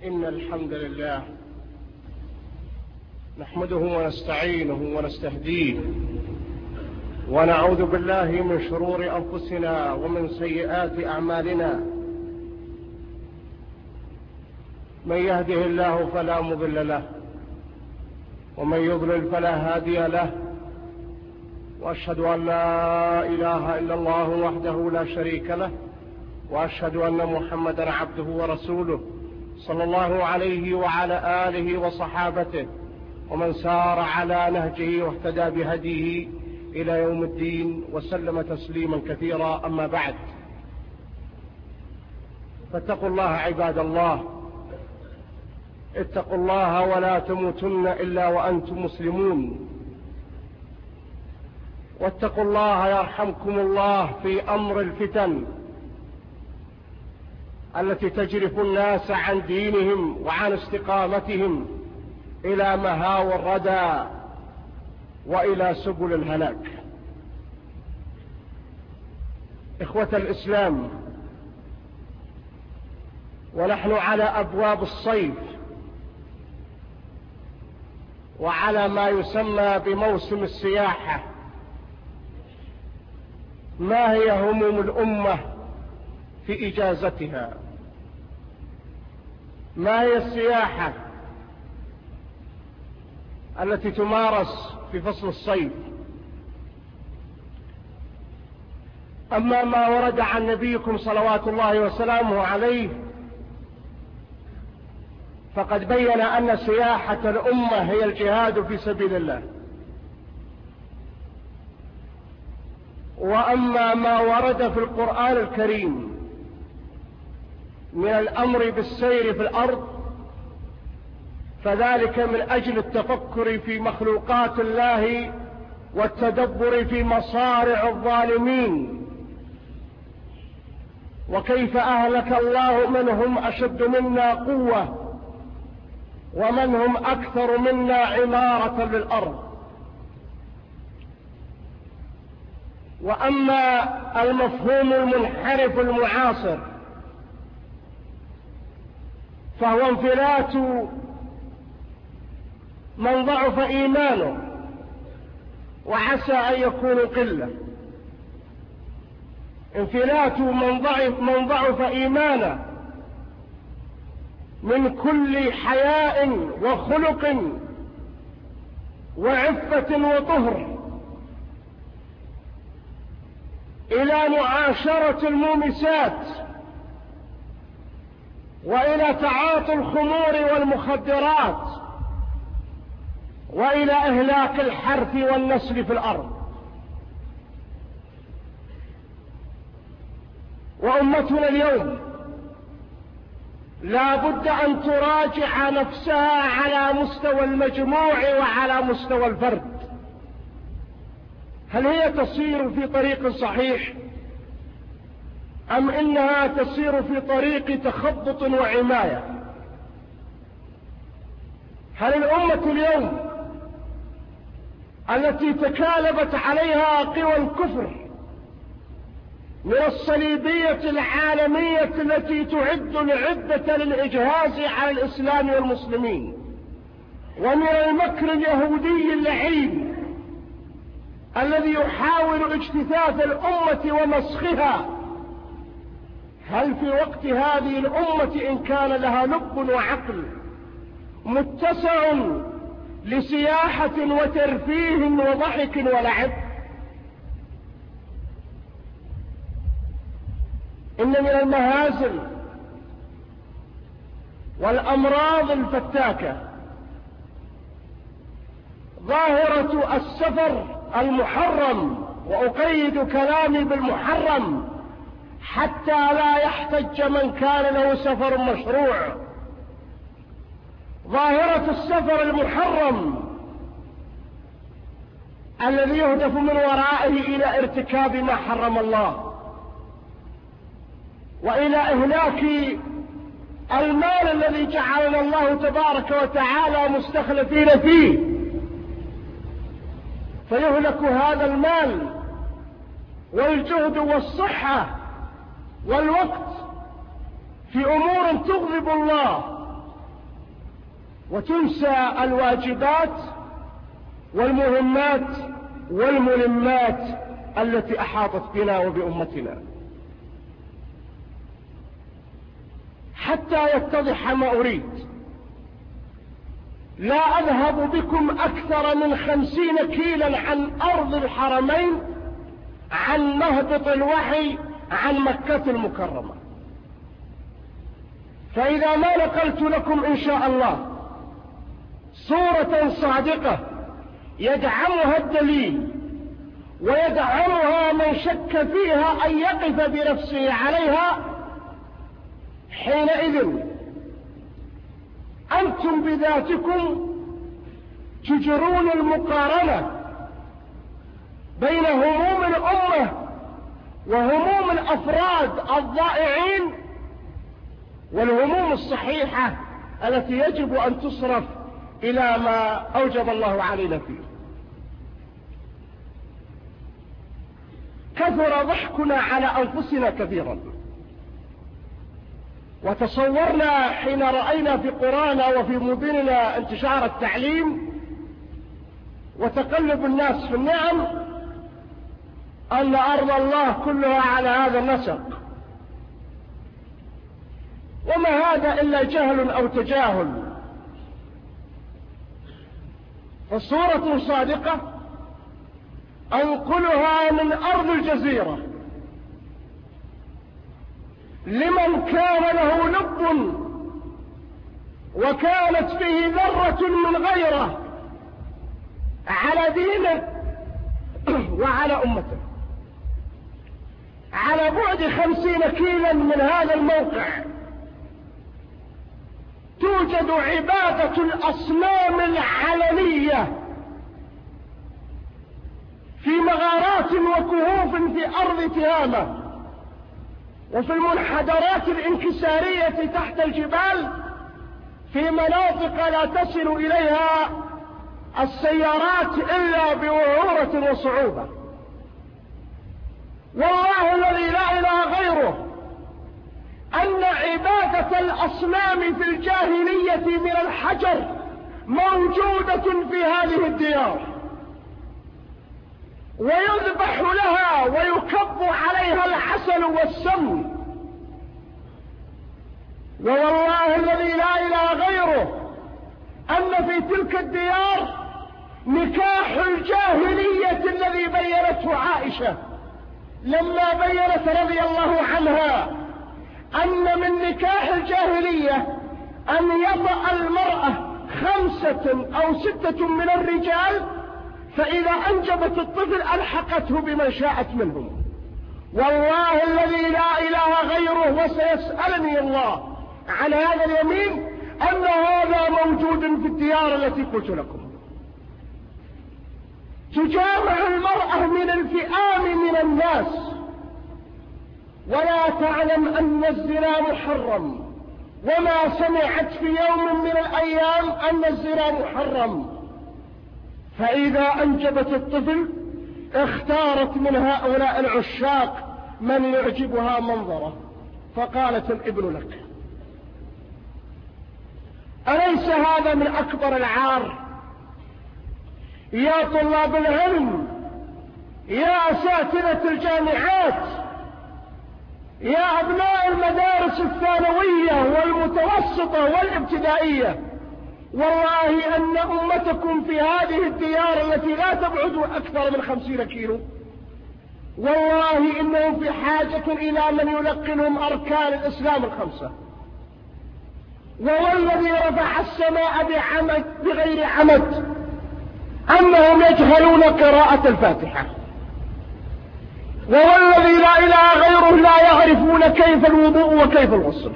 إن الحمد لله نحمده ونستعينه ونستهديه ونعوذ بالله من شرور أنفسنا ومن سيئات أعمالنا. من يهده الله فلا مضل له ومن يضلل فلا هادي له، وأشهد أن لا إله إلا الله وحده لا شريك له، وأشهد أن محمدا عبده ورسوله صلى الله عليه وعلى آله وصحابته ومن سار على نهجه واهتدى بهديه إلى يوم الدين وسلم تسليما كثيرا. أما بعد، فاتقوا الله عباد الله، اتقوا الله ولا تموتن إلا وأنتم مسلمون، واتقوا الله يرحمكم الله في أمر الفتن التي تجرف الناس عن دينهم وعن استقامتهم إلى مهاوى الردى وإلى سبل الهلاك. إخوة الإسلام، ونحن على أبواب الصيف وعلى ما يسمى بموسم السياحة، ما هي هموم الأمة في إجازتها؟ ما هي السياحة التي تمارس في فصل الصيف؟ أما ما ورد عن نبيكم صلوات الله وسلامه عليه فقد بين أن سياحة الأمة هي الجهاد في سبيل الله. وأما ما ورد في القرآن الكريم من الأمر بالسير في الأرض فذلك من أجل التفكر في مخلوقات الله والتدبر في مصارع الظالمين، وكيف أهلك الله من هم أشد منا قوة ومن هم أكثر منا عمارة للأرض. وأما المفهوم المنحرف المعاصر فهو انفلات من ضعف إيمانه وعسى أن يكون قلة، انفلات من ضعف إيمانه من كل حياء وخلق وعفة وطهر إلى معاشرة المومسات وإلى تعاطي الخمور والمخدرات وإلى إهلاك الحرث والنسل في الأرض. وأمتنا اليوم لا بد أن تراجع نفسها على مستوى المجموع وعلى مستوى الفرد. هل هي تسير في طريق صحيح أم إنها تسير في طريق تخبط وعماية؟ هل الأمة اليوم التي تكالبت عليها قوى الكفر من الصليبية العالمية التي تعد العدة للإجهاز على الإسلام والمسلمين، ومن المكر اليهودي اللعين الذي يحاول اجتثاث الأمة ومسخها، هل في وقت هذه الأمة إن كان لها لب وعقل متسع لسياحة وترفيه وضحك ولعب؟ إن من المهازل والأمراض الفتاكة ظاهرة السفر المحرم، وأقيد كلامي بالمحرم حتى لا يحتج من كان له سفر مشروع. ظاهرة السفر المحرم الذي يهدف من ورائه إلى ارتكاب ما حرم الله وإلى إهلاك المال الذي جعلنا الله تبارك وتعالى مستخلفين فيه، فيهلك هذا المال والجهد والصحة والوقت في أمور تغضب الله وتنسى الواجبات والمهمات والملمات التي أحاطت بنا وبأمتنا. حتى يتضح ما أريد، لا أذهب بكم أكثر من 50 كيلا عن أرض الحرمين، عن مهبط الوحي، عن مكة المكرمة. فإذا ما نقلت لكم إن شاء الله صورة صادقة يدعمها الدليل ويدعمها من شك فيها أن يقف بنفسه عليها، حينئذ أنتم بذاتكم تجرون المقارنة بين هموم الأمة وهموم الأفراد الضائعين والهموم الصحيحة التي يجب أن تصرف إلى ما أوجب الله علينا فيه. كثر ضحكنا على أنفسنا كثيرا، وتصورنا حين رأينا في قرانا وفي مدننا انتشار التعليم وتقلب الناس في النعم أن أرض الله كلها على هذا النسق، وما هذا إلا جهل أو تجاهل. فالصورة صادقة أنقلها من أرض الجزيرة لمن كان له لب وكانت فيه ذرة من غيره على دينه وعلى أمته، على بعد 50 كيلا من هذا الموقع توجد عبادة الأصنام العلنية في مغارات وكهوف في أرض تهامة، وفي المنحدرات الانكسارية تحت الجبال، في مناطق لا تصل إليها السيارات إلا بوعورة وصعوبة. والله الذي لا إله غيره أن عبادة الأصنام في الجاهلية من الحجر موجودة في هذه الديار، ويذبح لها ويكب عليها العسل والسم. ووالله الذي لا إله غيره أن في تلك الديار نكاح الجاهلية الذي بينته عائشة لما بينت رضي الله عنها أن من نكاح الجاهلية أن يطأ المرأة 5 أو 6 من الرجال، فإذا أنجبت الطفل ألحقته بمن شاءت منهم. والله الذي لا إله غيره وسيسألني الله عن هذا اليمين أن هذا موجود في الديار التي قلت لكم. تجامع المرأة من الفئام من الناس ولا تعلم أن الزنا محرم، وما سمعت في يوم من الأيام أن الزنا محرم. فإذا أنجبت الطفل اختارت من هؤلاء العشاق من يعجبها منظره فقالت الابن لك. أليس هذا من أكبر العار؟ يا طلاب العلم، يا أساتذة الجامعات، يا أبناء المدارس الثانوية والمتوسطة والابتدائية، والله أن أمتكم في هذه الديار التي لا تبعد أكثر من 50 كيلو، والله إنهم في حاجة إلى من يلقنهم أركان الإسلام ال5. والذي رفع السماء بغير عمد أنهم يجهلون قراءة الفاتحة، والذي لا إله غيره لا يعرفون كيف الوضوء وكيف الغسل.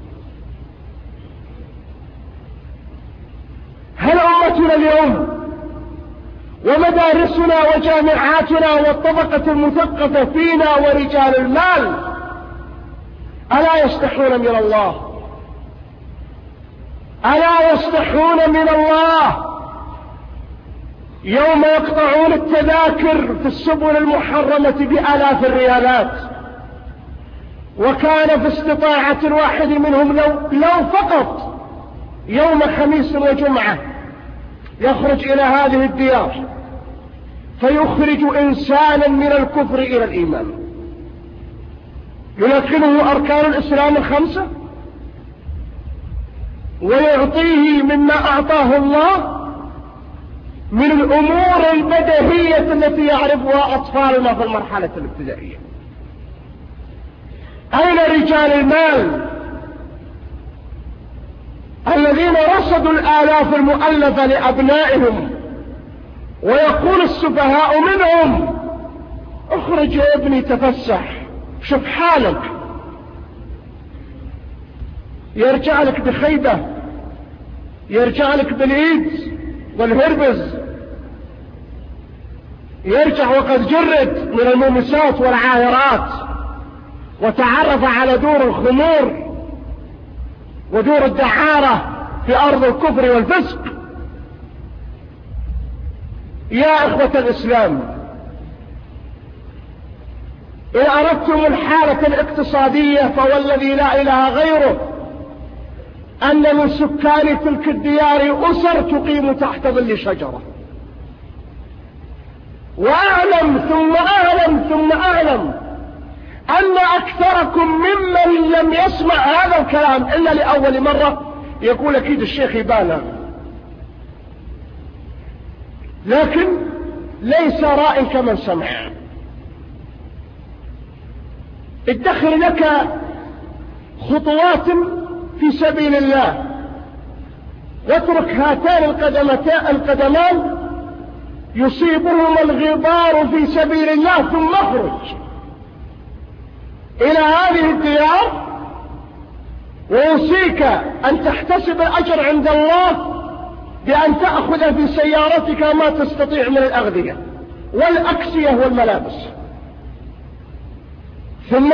هل أمتنا اليوم ومدارسنا وجامعاتنا والطبقة المثقفة فينا ورجال المال ألا يستحون من الله؟ ألا يستحون من الله يوم يقطعون التذاكر في السبل المحرمة بآلاف الريالات؟ وكان في استطاعة الواحد منهم لو فقط يوم خميس وجمعة يخرج إلى هذه الديار فيخرج إنسانا من الكفر إلى الإيمان، يلقنه أركان الإسلام الخمسة ويعطيه مما أعطاه الله من الأمور البديهية التي يعرفها أطفالنا في المرحلة الابتدائية. أين رجال المال الذين رصدوا الآلاف المؤلفة لأبنائهم ويقول السفهاء منهم اخرج يا ابني تفسح شوف حالك، يرجع لك بخيبة، يرجع لك بالإيد والهربز، يرجع وقد جرد من المومسات والعاهرات وتعرف على دور الخمور ودور الدعارة في أرض الكفر والفسق. يا إخوة الإسلام، إن أردتم الحالة الاقتصادية فوالذي لا إله غيره أن من سكان تلك الديار أسر تقيم تحت ظل شجرة. وأعلم ثم أعلم ثم أعلم أن أكثركم ممن لم يسمع هذا الكلام إلا لأول مرة يقول أكيد الشيخ يبالغ، لكن ليس راء كمن سمع. ادخر لك خطوات في سبيل الله واترك هاتان القدمان يصيبهما الغبار في سبيل الله، ثم اخرج إلى هذه الديار وأوصيك أن تحتسب الأجر عند الله بأن تأخذ في سيارتك ما تستطيع من الأغذية والأكسية والملابس، ثم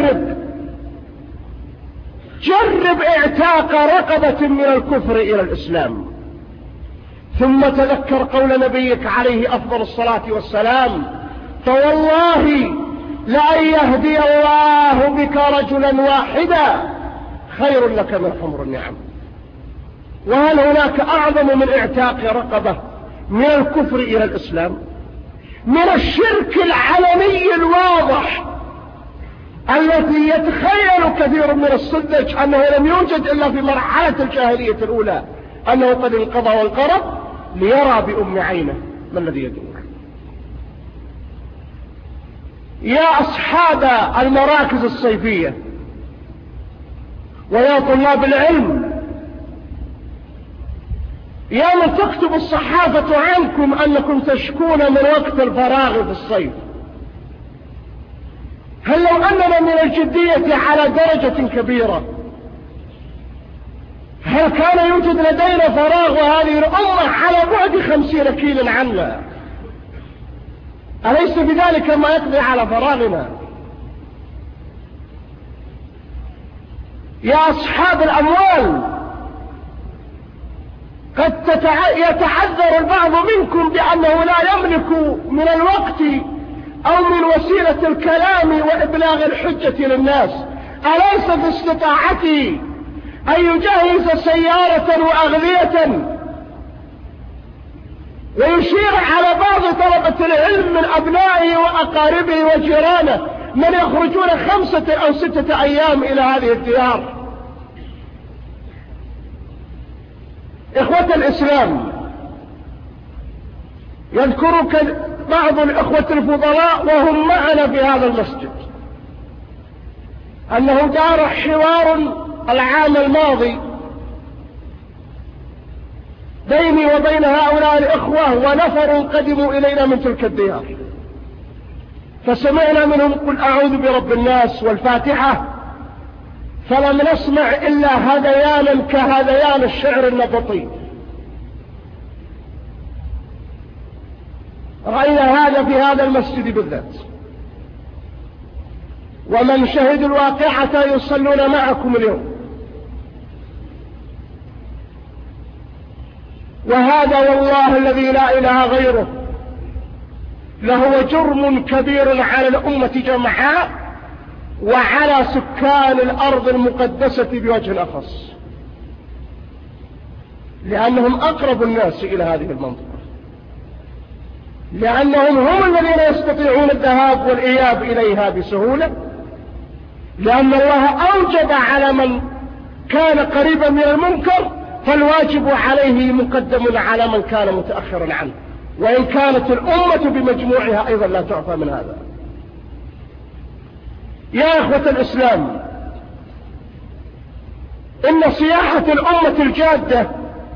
جرب اعتاق رقبة من الكفر إلى الإسلام، ثم تذكر قول نبيك عليه أفضل الصلاة والسلام فوالله لأن يهدي الله بك رجلا واحدا خير لك من حمر النعم. وهل هناك أعظم من اعتاق رقبة من الكفر إلى الإسلام؟ من الشرك العلني الواضح التي يتخيل كثير من الصدج أنه لم يوجد إلا في مرحلة الجاهلية الأولى، أنه قد انقضى وانقرض ليرى بأم عينه ما الذي يدور. يا أصحاب المراكز الصيفية ويا طلاب العلم، يا من تكتب الصحافة عنكم أنكم تشكون من وقت الفراغ في الصيف، هل لو أننا من الجدية على درجة كبيرة هل كان يوجد لدينا فراغ وهذه الأمة على بعد 50 كيلا عنا؟ أليس بذلك ما يقضي على فراغنا؟ يا أصحاب الأموال، قد يتعذر البعض منكم بأنه لا يملك من الوقت أو من وسيلة الكلام وإبلاغ الحجة للناس، أليس في استطاعته أن يجهز سيارة وأغذية ويشير على بعض طلبة العلم من أبنائه وأقاربه وجيرانه من يخرجون 5 أو 6 أيام إلى هذه الديار؟ إخوة الإسلام، يذكرك بعض الإخوة الفضلاء وهم معنا في هذا المسجد أنه دار حوار العام الماضي بيني وبين هؤلاء الإخوة ونفر قدموا إلينا من تلك الديار، فسمعنا منهم قل أعوذ برب الناس والفاتحة، فلم نسمع إلا هذيانا كهذيان الشعر النبطي. رأينا هذا في هذا المسجد بالذات، ومن شهدوا الواقعة يصلون معكم اليوم. وهذا والله الذي لا إله غيره لهو جرم كبير على الأمة جمعاء وعلى سكان الأرض المقدسة بوجه أخص. لأنهم أقرب الناس إلى هذه المنطقة، لأنهم هم الذين يستطيعون الذهاب والإياب إليها بسهولة، لأن الله أوجب على من كان قريبا من المنكر، فالواجب عليه مقدم على من كان متأخرا عنه، وإن كانت الأمة بمجموعها أيضا لا تعفى من هذا. يا إخوة الإسلام، إن سياحة الأمة الجادة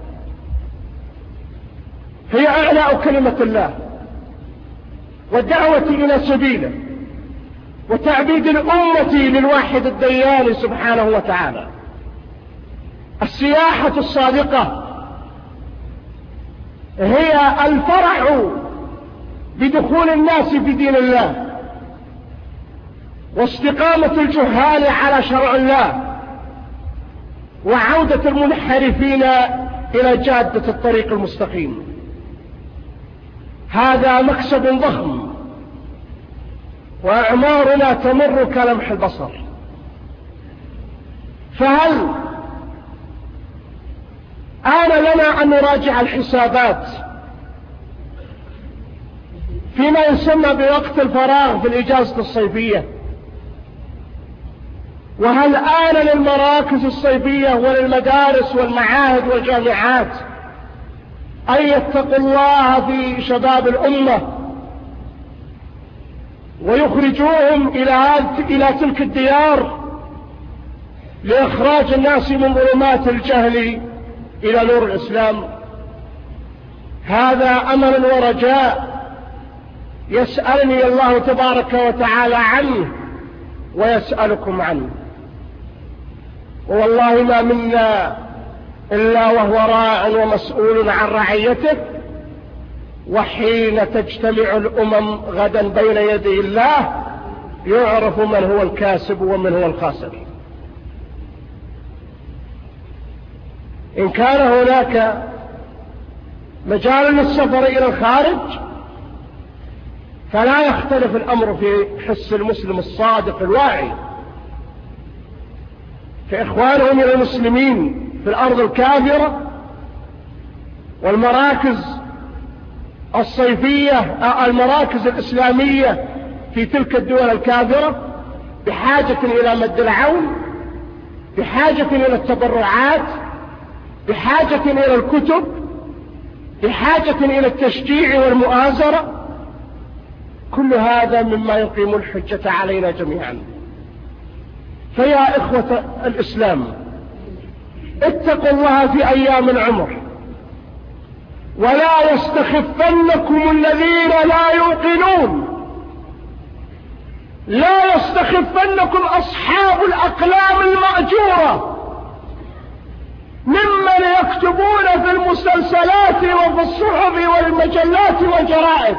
هي إعلاء كلمة الله والدعوة إلى سبيله وتعبيد الأمة للواحد الديان سبحانه وتعالى. السياحة الصادقة هي الفرح بدخول الناس في دين الله واستقامة الجهال على شرع الله وعودة المنحرفين إلى جادة الطريق المستقيم. هذا مكسب ضخم، وأعمارنا تمر كلمح البصر، فهل آن لنا أن نراجع الحسابات فيما يسمى بوقت الفراغ في الإجازة الصيفية؟ وهل آن للمراكز الصيفية وللمدارس والمعاهد والجامعات أن يتقوا الله في شباب الأمة ويخرجوهم إلى تلك الديار لإخراج الناس من ظلمات الجهل إلى نور الإسلام؟ هذا أمل ورجاء يسألني الله تبارك وتعالى عنه ويسألكم عنه. والله ما منا إلا وهو راع ومسؤول عن رعيته، وحين تجتمع الأمم غدا بين يدي الله يعرف من هو الكاسب ومن هو الخاسر. إن كان هناك مجال للسفر إلى الخارج فلا يختلف الأمر في حس المسلم الصادق الواعي فإخوانهم من المسلمين في الأرض الكافرة والمراكز الصيفية المراكز الإسلامية في تلك الدول الكافرة بحاجة إلى مد العون، بحاجة إلى التبرعات، بحاجة إلى الكتب، بحاجة إلى التشجيع والمؤازرة. كل هذا مما يقيم الحجة علينا جميعا. فيا إخوة الإسلام، اتقوا الله في أيام العمر، ولا يستخفنكم الذين لا يوقنون، لا يستخفنكم أصحاب الأقلام المأجورة ممن يكتبون في المسلسلات وفي الصحف والمجلات والجرائد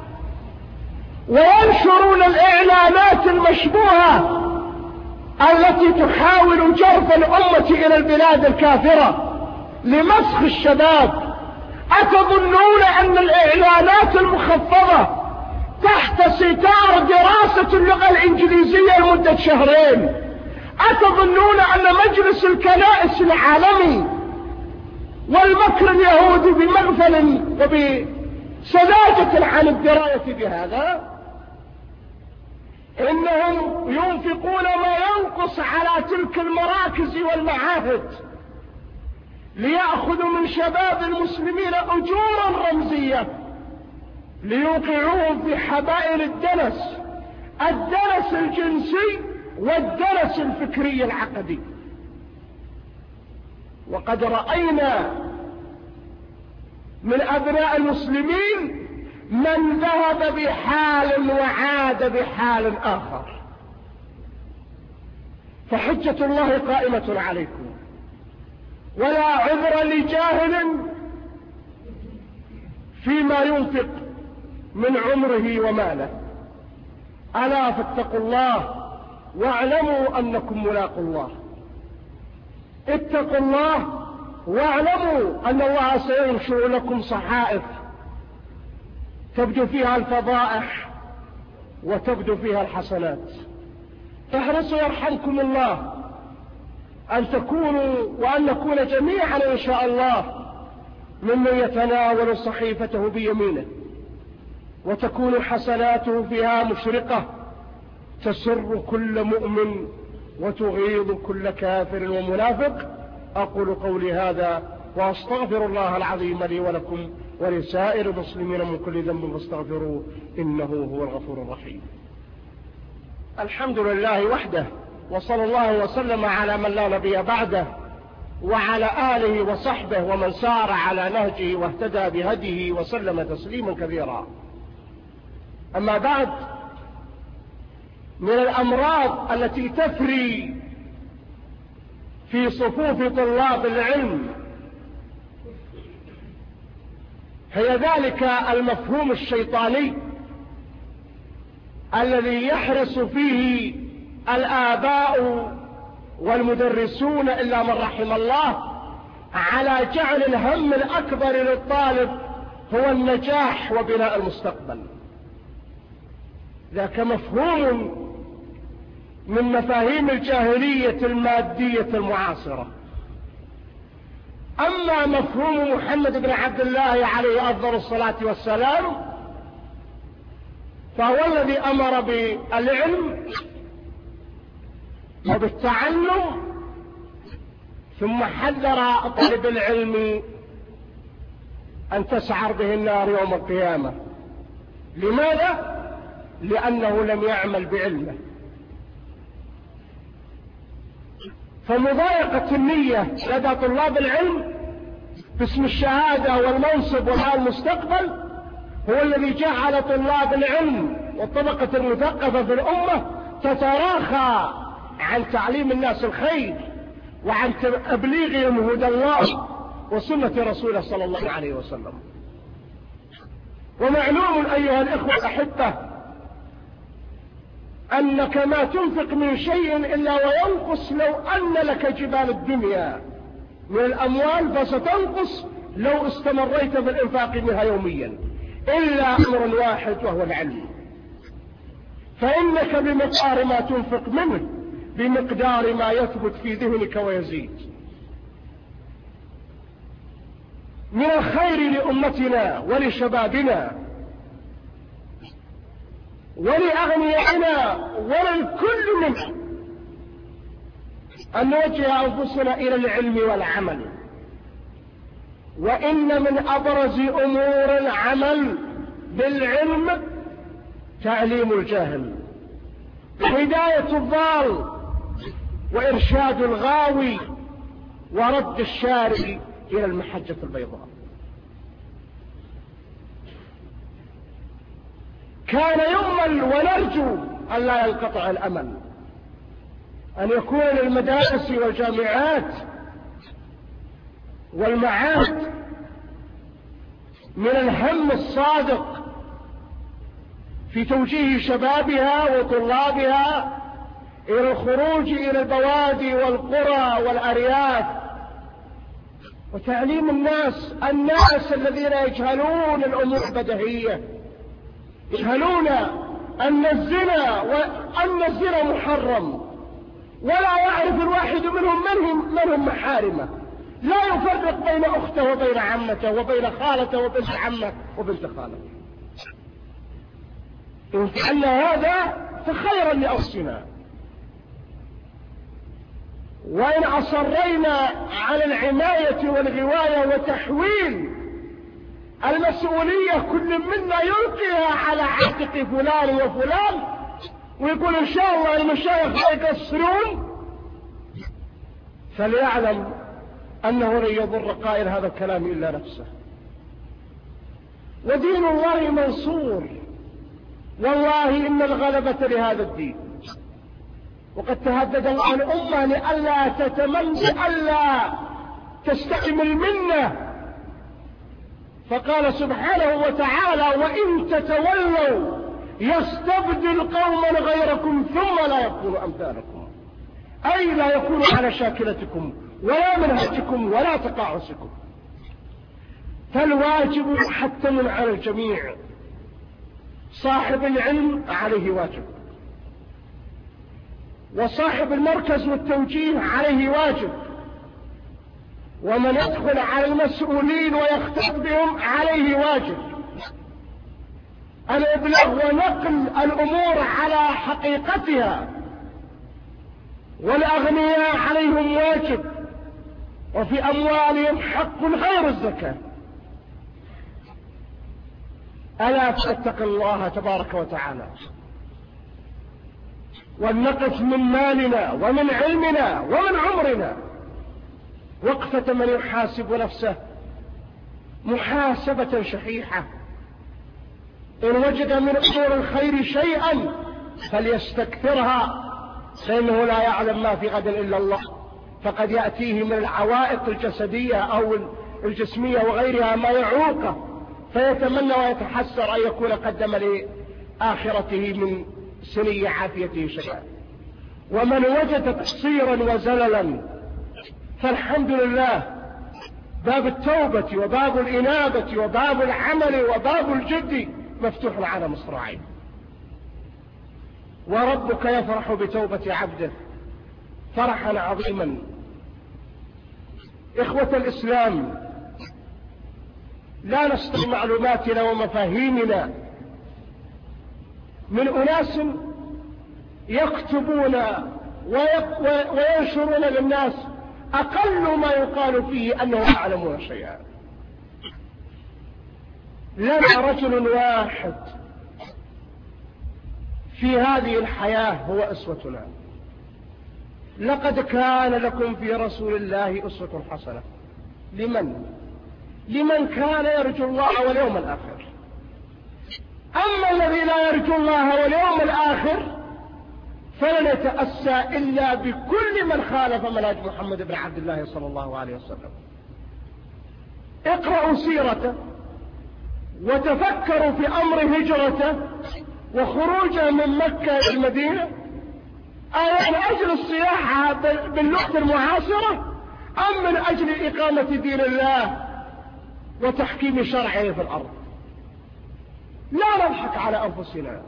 وينشرون الإعلانات المشبوهة التي تحاول جرف الأمة إلى البلاد الكافرة لمسخ الشباب. أتظنون أن الإعلانات المخفضة تحت ستار دراسة اللغة الإنجليزية لمدة شهرين، أتظنون أن مجلس الكنائس العالمي والمكر اليهودي بمغفل وبسذاجة عن الدراية بهذا؟ إنهم ينفقون ما ينقص على تلك المراكز والمعاهد ليأخذوا من شباب المسلمين أجورا رمزية ليوقعوهم في حبائل الدنس الجنسي والدنس الفكري العقدي. وقد رأينا من أبناء المسلمين من ذهب بحال وعاد بحال آخر. فحجة الله قائمة عليكم، ولا عذر لجاهل فيما ينفق من عمره وماله. ألا فاتقوا الله واعلموا أنكم ملاقوا الله. اتقوا الله واعلموا أن الله سينشر لكم صحائف تبدو فيها الفضائح وتبدو فيها الحسنات. احرصوا يرحمكم الله أن تكونوا وأن نكون جميعا إن شاء الله ممن يتناول صحيفته بيمينه وتكون حسناته فيها مشرقة تسر كل مؤمن وتغيظ كل كافر ومنافق. أقول قولي هذا وأستغفر الله العظيم لي ولكم ولسائر المسلمين من كل ذنب فاستغفروه إنه هو الغفور الرحيم. الحمد لله وحده، وصلى الله وسلم على من لا نبي بعده وعلى آله وصحبه ومن سار على نهجه واهتدى بهديه وسلم تسليما كثيرا. أما بعد، من الأمراض التي تفري في صفوف طلاب العلم هي ذلك المفهوم الشيطاني الذي يحرص فيه الآباء والمدرسون إلا من رحم الله على جعل الهم الأكبر للطالب هو النجاح وبناء المستقبل. ذاك مفهوم من مفاهيم الجاهلية المادية المعاصرة. أما مفهوم محمد بن عبد الله عليه أفضل الصلاة والسلام فهو الذي أمر بالعلم وبالتعلم، ثم حذر طالب العلم أن تسعر به النار يوم القيامة. لماذا؟ لأنه لم يعمل بعلمه. فمضايقة النية لدى طلاب العلم باسم الشهادة والمنصب والمستقبل هو الذي جعل طلاب العلم والطبقة المثقفة في الأمة تتراخى عن تعليم الناس الخير وعن تبليغهم هدى الله وسنة رسوله صلى الله عليه وسلم. ومعلوم أيها الإخوة الأحبة أنك ما تنفق من شيء إلا وينقص لو أن لك جبال الدنيا من الأموال، فستنقص لو استمريت في الإنفاق منها يوميا، إلا أمر واحد وهو العلم. فإنك بمقدار ما تنفق منه بمقدار ما يثبت في ذهنك ويزيد. من الخير لأمتنا ولشبابنا ولأغنيائنا وللكل منه أن نوجه أنفسنا إلى العلم والعمل. وإن من أبرز أمور العمل بالعلم تعليم الجاهل، هداية الضال، وإرشاد الغاوي، ورد الشارد إلى المحجة البيضاء. كان يؤمل ونرجو أن لا ينقطع الأمل أن يكون للمدارس والجامعات والمعاهد من الهم الصادق في توجيه شبابها وطلابها إلى الخروج إلى البوادي والقرى والأرياف وتعليم الناس الذين يجهلون الأمور البديهية، يجهلون أن الزنا محرم، ولا يعرف الواحد منهم من هم محارمه، لا يفرق بين أخته وبين عمته وبين خالته وبنت عمه وبنت خالته. إن فعلنا هذا فخيرا لأنفسنا، وإن أصرينا على العناية والغواية وتحويل المسؤولية كل منا يلقيها على عاتق فلان وفلان ويقول إن شاء الله المشايخ يقصرون، فليعلم أنه لن يضر قائل هذا الكلام إلا نفسه. ودين الله منصور، والله إن الغلبة لهذا الدين. وقد تهدد الله الأمة لئلا تستعمل منه، فقال سبحانه وتعالى وإن تتولوا يستبدل قوما غيركم ثم لا يكونوا أمثالكم، أي لا يكونوا على شاكلتكم ولا منهجكم ولا تقاعسكم. فالواجب محتم على الجميع. صاحب العلم عليه واجب، وصاحب المركز والتوجيه عليه واجب، ومن يدخل على المسؤولين ويختلط بهم عليه واجب الإبلاغ ونقل الأمور على حقيقتها، والأغنياء عليهم واجب، وفي أموالهم حق غير الزكاة. ألا فاتق الله تبارك وتعالى، ولنقف من مالنا ومن علمنا ومن عمرنا وقفة من يحاسب نفسه محاسبة شحيحة. إن وجد من أمور الخير شيئا فليستكثرها، فإنه لا يعلم ما في غد إلا الله، فقد يأتيه من العوائق الجسدية أو الجسمية وغيرها ما يعوقه، فيتمنى ويتحسر أن يكون قدم لآخرته من سني عافيته شيئا. ومن وجد تقصيرا وزللا فالحمد لله، باب التوبة وباب الإنابة وباب العمل وباب الجد مفتوح على مصراعيه، وربك يفرح بتوبة عبده فرحا عظيما. إخوة الإسلام، لا نستطيع معلوماتنا ومفاهيمنا من أناس يكتبون وينشرون للناس أقل ما يقال فيه أنهم يعلمون شيئا. لنا رجل واحد في هذه الحياة هو أسوتنا. لقد كان لكم في رسول الله أسوة حسنة. لمن كان يرجو الله واليوم الآخر. أما الذي لا يرجو الله واليوم الآخر فلن يتأسى إلا بكل من خالف منهج محمد بن عبد الله صلى الله عليه وسلم. اقرأوا سيرته وتفكروا في أمر هجرته وخروجه من مكة إلى المدينة، من أجل السياحة باللغة المعاصرة أم من أجل إقامة دين الله وتحكيم شرعه في الأرض؟ لا نضحك على أنفسنا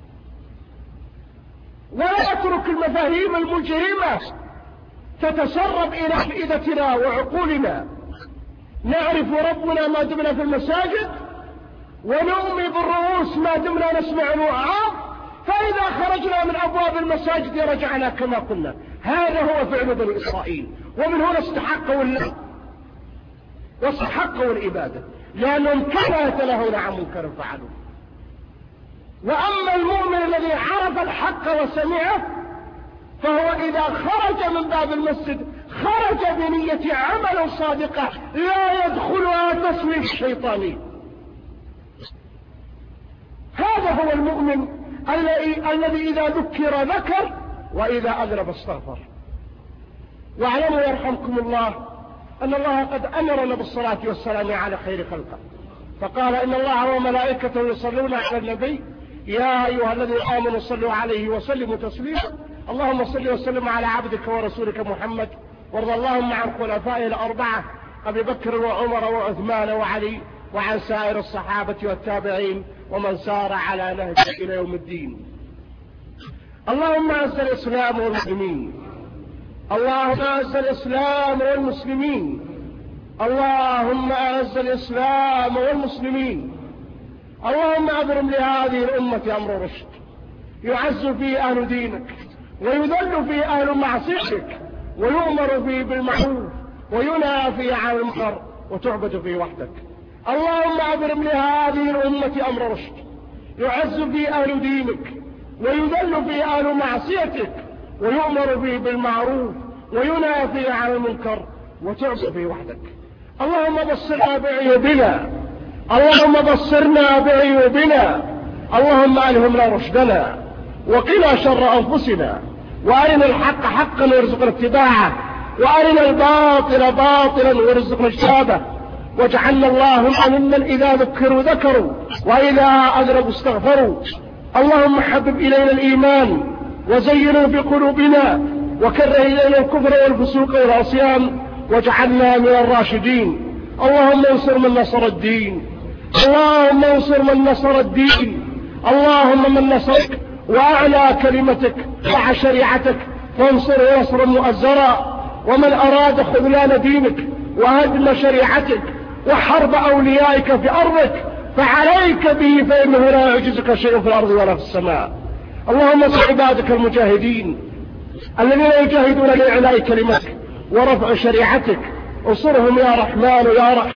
ولا نترك المفاهيم المجرمة تتسرب إلى أفئدتنا وعقولنا. نعرف ربنا ما دمنا في المساجد، ونؤمن بالرؤوس ما دمنا نسمع الوعاظ، فإذا خرجنا من أبواب المساجد رجعنا كما قلنا. هذا هو فعل بني إسرائيل، ومن هنا استحقوا اللعنة واستحقوا الإبادة، لأنهم كانوا يتناهون عن منكر فعلوه. وأما المؤمن الذي عرف الحق وسمعه فهو إذا خرج من باب المسجد خرج بنية عمل صادقة لا يدخلها تسويف شيطاني. هذا هو المؤمن الذي إذا ذكر ذكر وإذا أذنب استغفر. واعلموا يرحمكم الله أن الله قد أمرنا بالصلاة والسلام على خير خلقه، فقال إن الله وملائكته يصلون على النبي يا أيها الذين آمنوا صلوا عليه وسلموا تسليما. اللهم صل وسلم على عبدك ورسولك محمد، وارض اللهم عن خلفائه الأربعة أبي بكر وعمر وعثمان وعلي، وعن سائر الصحابة والتابعين ومن سار على نهجه إلى يوم الدين. اللهم أعز الإسلام والمسلمين، اللهم أعز الإسلام والمسلمين، اللهم أعز الإسلام والمسلمين. اللهم أبرم لهذه الأمة أمر رشد يعز فيه أهل دينك ويذل فيه أهل معصيتك، ويؤمر فيه بالمعروف وينهى فيه عن المنكر وتعبد فيه وحدك. اللهم أبرم لهذه الأمة أمر رشد يعز فيه أهل دينك ويذل فيه أهل معصيتك، ويؤمر فيه بالمعروف وينهى فيه عن المنكر وتعبد فيه وحدك. اللهم بصرنا بعيوبنا، اللهم بصرنا بعيوبنا، اللهم ألهمنا رشدنا وقنا شر أنفسنا، وأرنا الحق حقا وارزقنا اتباعه، وأرنا الباطل باطلا وارزقنا اجتنابه، واجعلنا اللهم ممن إذا ذكروا ذكروا وإذا أذنبوا استغفروا. اللهم حبب إلينا الإيمان وزينه في قلوبنا، وكره إلينا الكفر والفسوق والعصيان، واجعلنا من الراشدين. اللهم انصر من نصر الدين، اللهم انصر من نصر الدين، اللهم من نصرك وأعلى كلمتك وعلى شريعتك فانصره نصرا مؤزرا. ومن أراد خذلان دينك وهدم شريعتك وحرب أوليائك في أرضك، فعليك به فإنه لا يعجزك شيء في الأرض ولا في السماء. اللهم انصر عبادك المجاهدين الذين يجاهدون لإعلاء كلمتك ورفع شريعتك، انصرهم يا رحمن يا رحيم